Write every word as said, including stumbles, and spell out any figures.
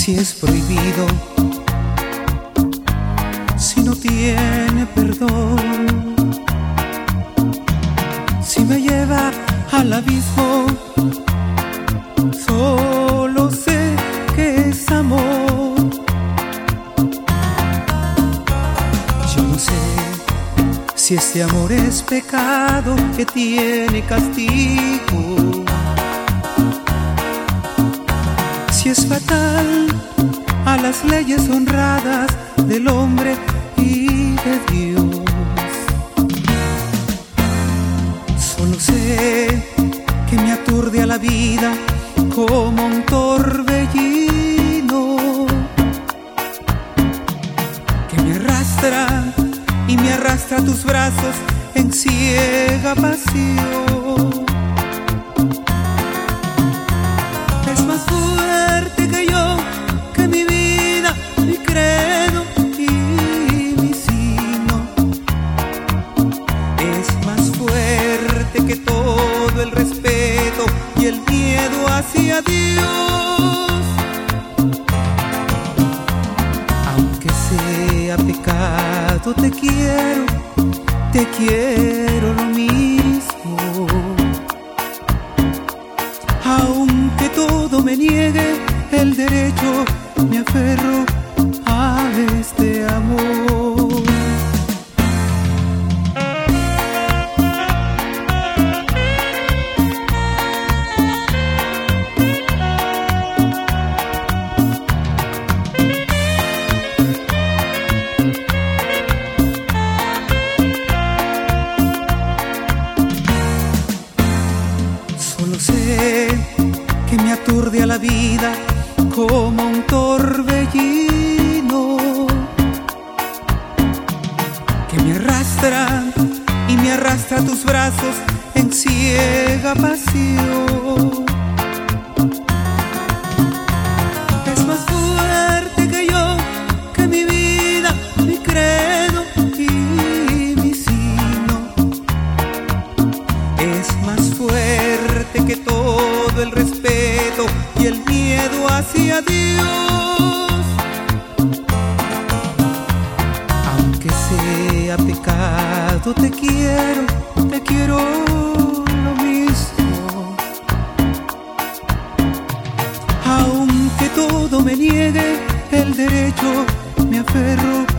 Si es prohibido, si no tiene perdón, si me lleva al abismo, solo sé que es amor. Yo no sé si este amor es pecado que tiene castigo, si es fatal a las leyes honradas del hombre y de Dios. Solo sé que me aturde a la vida como un torbellino, que me arrastra y me arrastra a tus brazos en ciega pasión. Es más fuerte que yo, que mi vida, mi credo y mi sino. Es más fuerte que todo el respeto y el miedo hacia Dios. Aunque sea pecado, te quiero, te quiero lo mismo. Aunque todo me niegue el derecho, me aferro a este amor. Solo sé que me aturde a la vida como un torbellino, que me arrastra y me arrastra a tus brazos en ciega pasión. Es más fuerte que yo, que mi vida, mi credo y mi sino. Es más fuerte que todo el respeto y el miedo hacia Dios. Aunque sea pecado, te quiero, te quiero lo mismo. Aunque todo me niegue el derecho, me aferro